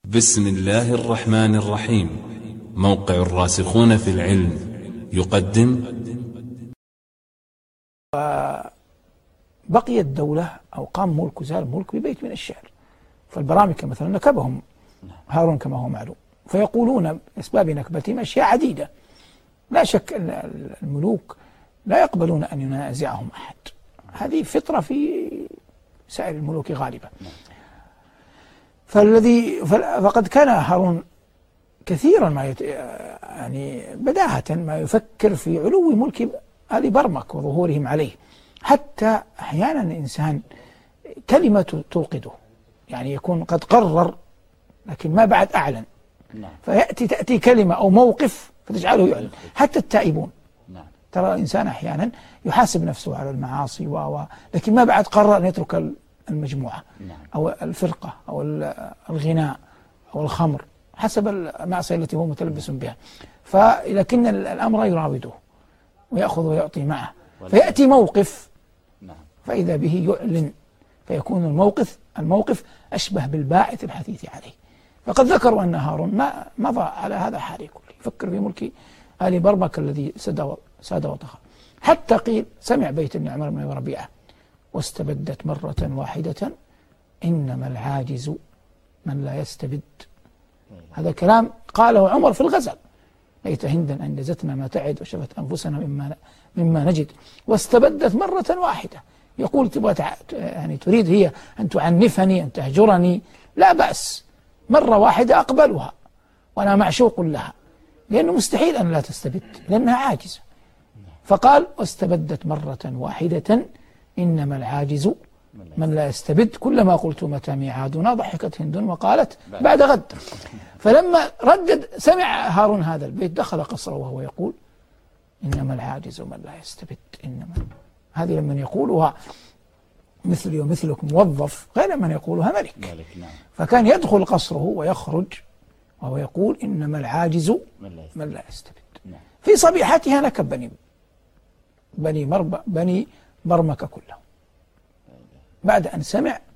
بسم الله الرحمن الرحيم. موقع الراسخون في العلم يقدم. بقيت دولة أو قام ملك وزال ملك ببيت من الشعر، فالبرامكة مثلا نكبهم هارون كما هو معلوم، فيقولون بأسباب نكبتهم أشياء عديدة. لا شك أن الملوك لا يقبلون أن ينازعهم أحد، هذه فطرة في سائر الملوك غالبا. فقد كان هارون كثيرا ما يعني بداهة ما يفكر في علو ملك آل برمك وظهورهم عليه، حتى أحيانا الإنسان كلمة توقده، يعني يكون قد قرر لكن ما بعد أعلن، تأتي كلمة أو موقف فتجعله يعلن. حتى التائبون، ترى الإنسان أحيانا يحاسب نفسه على المعاصي لكن ما بعد قرر أن يترك المجموعة أو الفرقة أو الغناء أو الخمر حسب المعصية التي هو متلبس بها، لكن الأمر يراوده ويأخذ ويعطي معه، فيأتي موقف فإذا به يعلن، فيكون الموقف أشبه بالباعث الحثيث عليه. فقد ذكروا أن هارون ما مضى على هذا حاله كله، يفكر في ملك آل برمك الذي ساد وطغى، حتى قيل سمع بيت بن عمرو بن ربيعة: واستبدت مرة واحدة إنما العاجز من لا يستبد. هذا كلام قاله عمر في الغزل: ليت هندا أنجزتنا ما تعد وشفت أنفسنا مما نجد. واستبدت مرة واحدة، يقول تبغى يعني تريد هي أن تعنفني أن تهجرني، لا بأس، مرة واحدة أقبلها وأنا معشوق لها، لأنه مستحيل أن لا تستبد لأنها عاجزة. فقال: واستبدت مرة واحدة إنما العاجز من لا يستبد. كلما قلت متى ميعادنا ضحكت هند وقالت بعد غد. فلما سمع هارون هذا البيت دخل قصره وهو يقول: إنما العاجز من لا يستبد. هذه لمن يقولها مثلي ومثلك موظف، غير من يقولها ملك. فكان يدخل قصره ويخرج وهو يقول: إنما العاجز من لا يستبد. في صبيحتها نكب بني برمك كلهم، بعد أن سمع